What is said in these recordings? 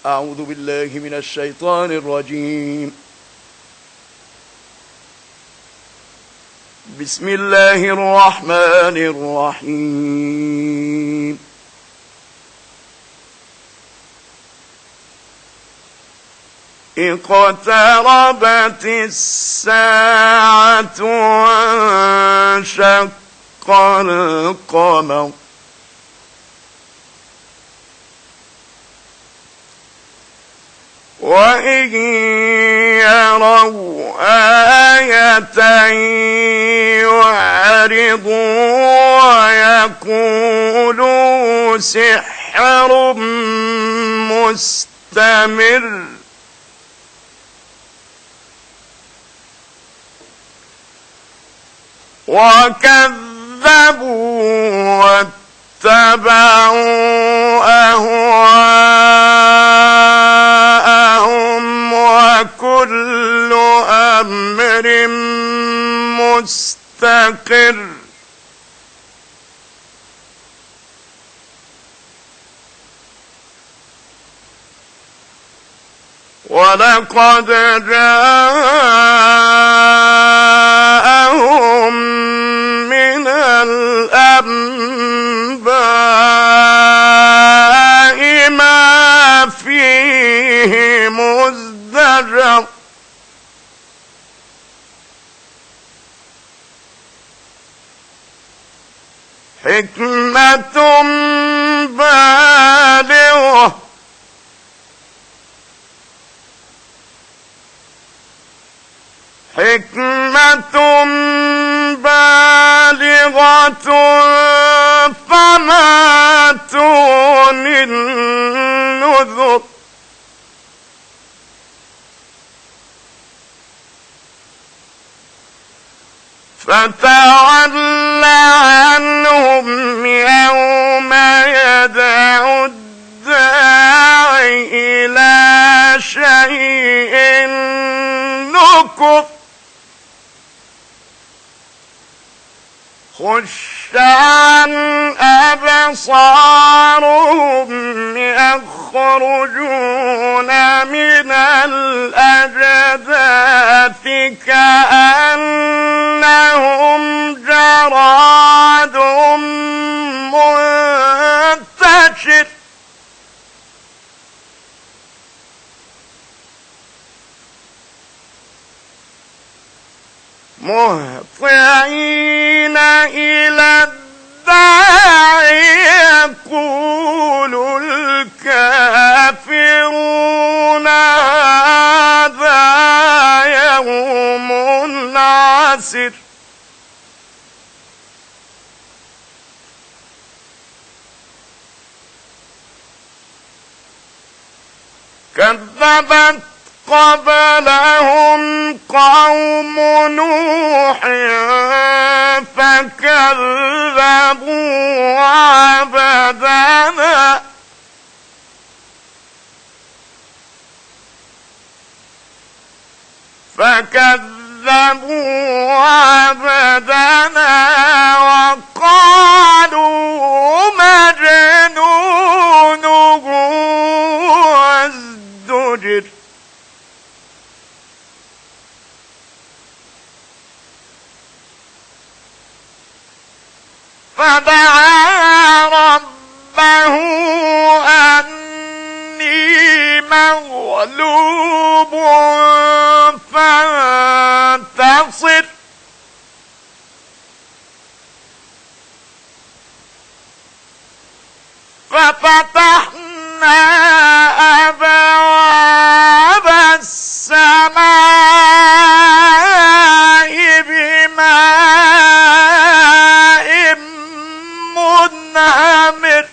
أعوذ بالله من الشيطان الرجيم. بسم الله الرحمن الرحيم. اقتربت الساعة وانشق القمر وإن يروا آية يعرضوا ويقولوا سحر مستمر وكذبوا واتبعوا أهواءهم وكل أمر مستقر ولقد جاءهم من الأنباء ما فيه مزدجر حكمة بالغة فما تغني النذر فتول عنهم يوم يدعو الداعي إلى شيء نكر خش عن أبصارهم يخرجون من الأجداث كأنهم جراد منتشر مهطعين إلى الداعي يقول الكافرون هذا يوم عسر كذبت قبلهم قوم نوح فكذبوا عبدنا وقالوا مجنون وازدجر فدعا ربه أني مغلوب فانتصر ففتحنا أبواب السماء بماء منهمر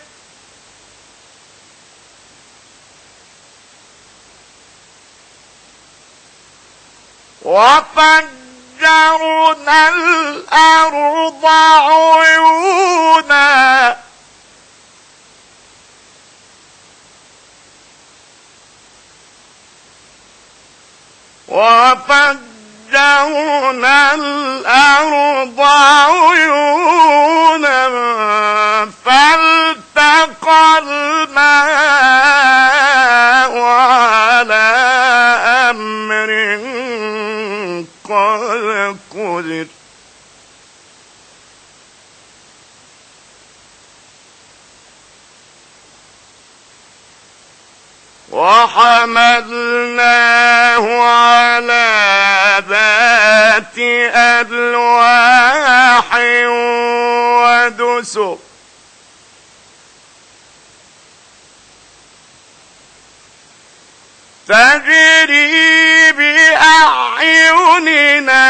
وفجرنا الأرض عيونا وفجرنا الأرض عيونا فالتقى الماء وحملناه على ذات ألواح ودسر تجري بأعيننا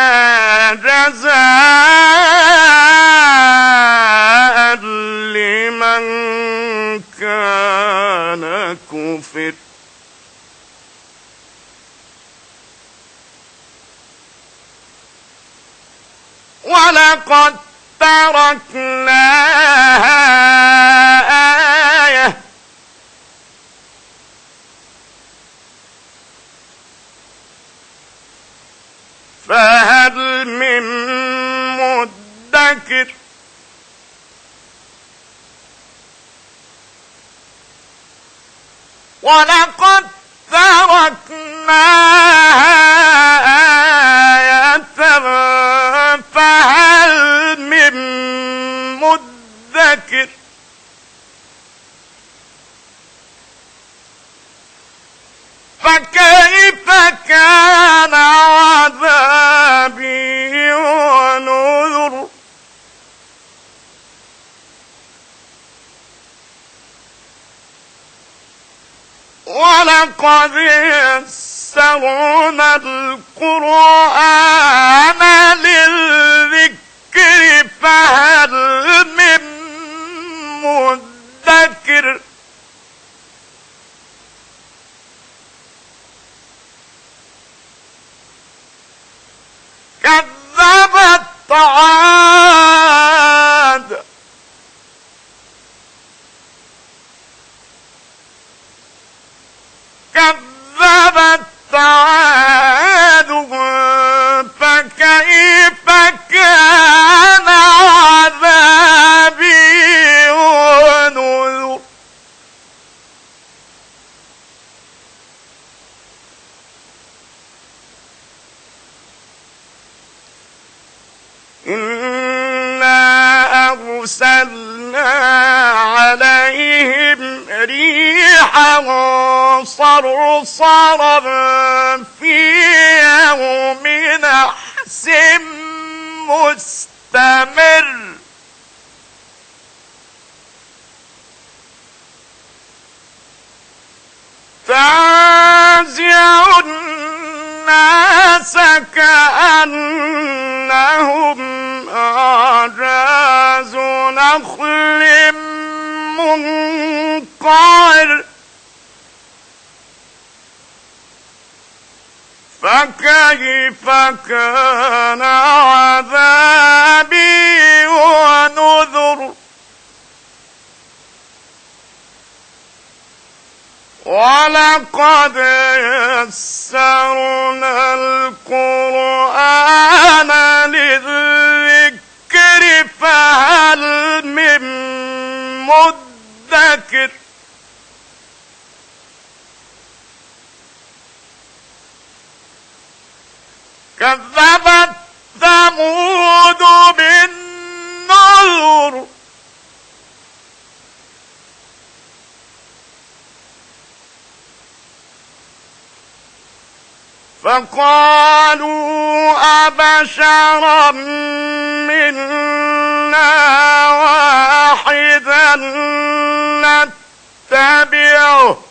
جزاء لمن كان كفر ولقد تركناها آية فهل من مدكر ولقد تركناها آية فهل من مدكر فكيف كان عذابي ونذر ولقد يسرنا القرآن للذكر فهل من مدكر كذبت عاد فكيف كان عذابي ونذر إنا أرسلنا عليهم ريحا صرصرا في يوم نحس مستمر تنزع الناس كأنهم أعجاز نخل منقعر فكيف كان عذابي ونذر ولقد يسرنا القرآن للذكر فهل من مدكر كذبت ثمود بالنذر فقالوا أبشرا منا واحدا نتبعه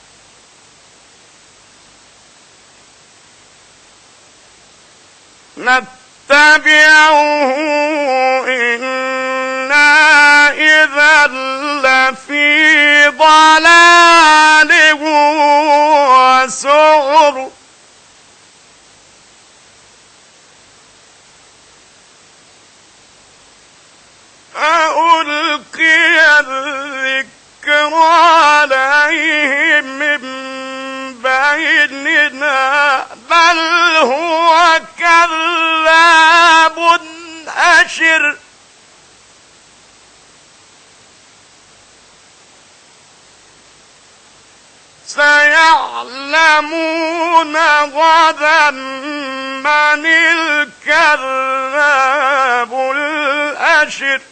إنا إذا لفي ضلال وسعر ألقي الذكر عليه من بيننا بل هو كذاب أشر سيعلمون غدا من الكذاب الأشر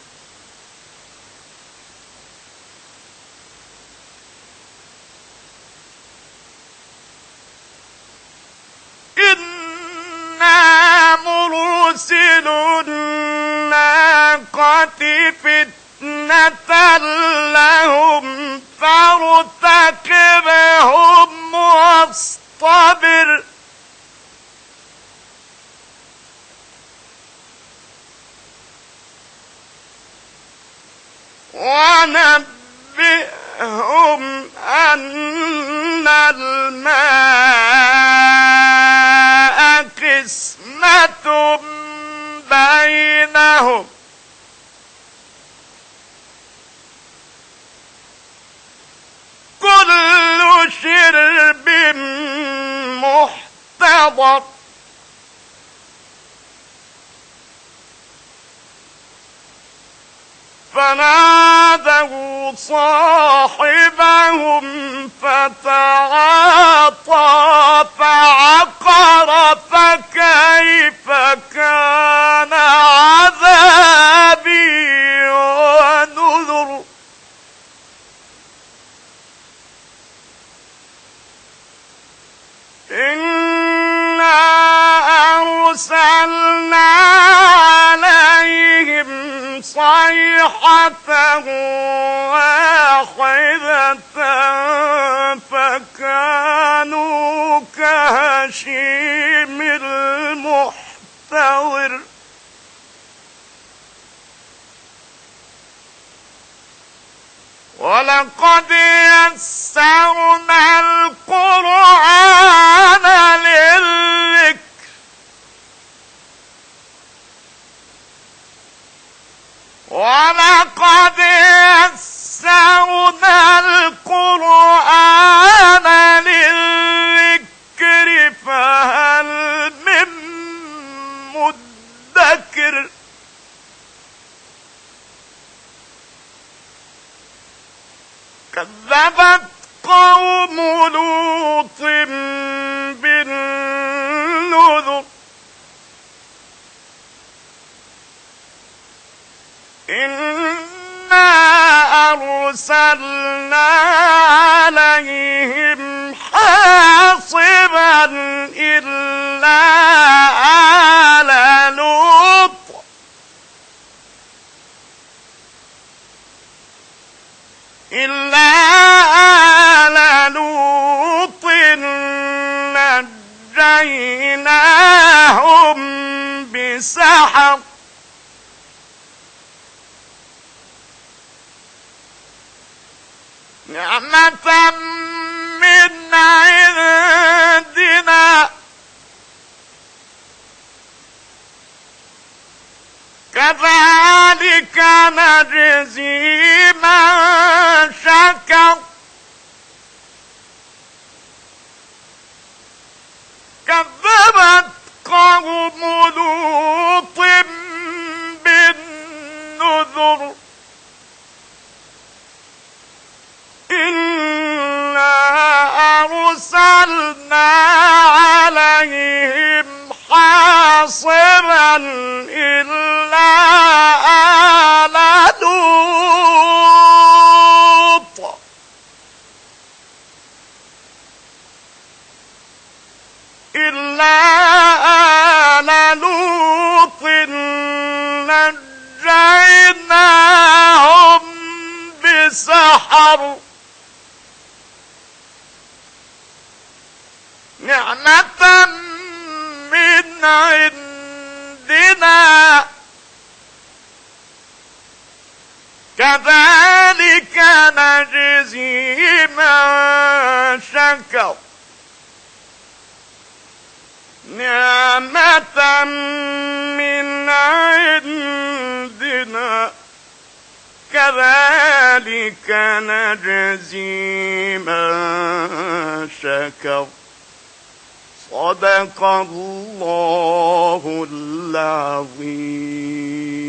نرسل الناقة فتنة لهم فارتقبهم واصطبر ونبئهم أن الماء قسمة بينهم كل شرب محتضر فنادوا صاحبهم فتعاطى فعقر فكيف كان عذابي ونذر إنا أرسلنا عليهم صيحة واحدة فكانوا كهشيم المحتضر ولقد يسرنا القرآن للذكر ولقد يسرنا القرآن للذكر فهل من مدكر كذبت قوم لوط بالنذر إنا أرسلنا عليهم حاصبا إلا آل لوط نجيناهم بسحر نعمة من عندنا كذلك نجزي من شكر كذبت قوم لوط بالنذر إنا أرسلنا عليهم حاصبا إلا آل لوط نجيناهم بسحر نعمة من عندنا كذلك نجزي من شكر نعمة من عندنا كذلك نجزي من شكر صدق الله العظيم.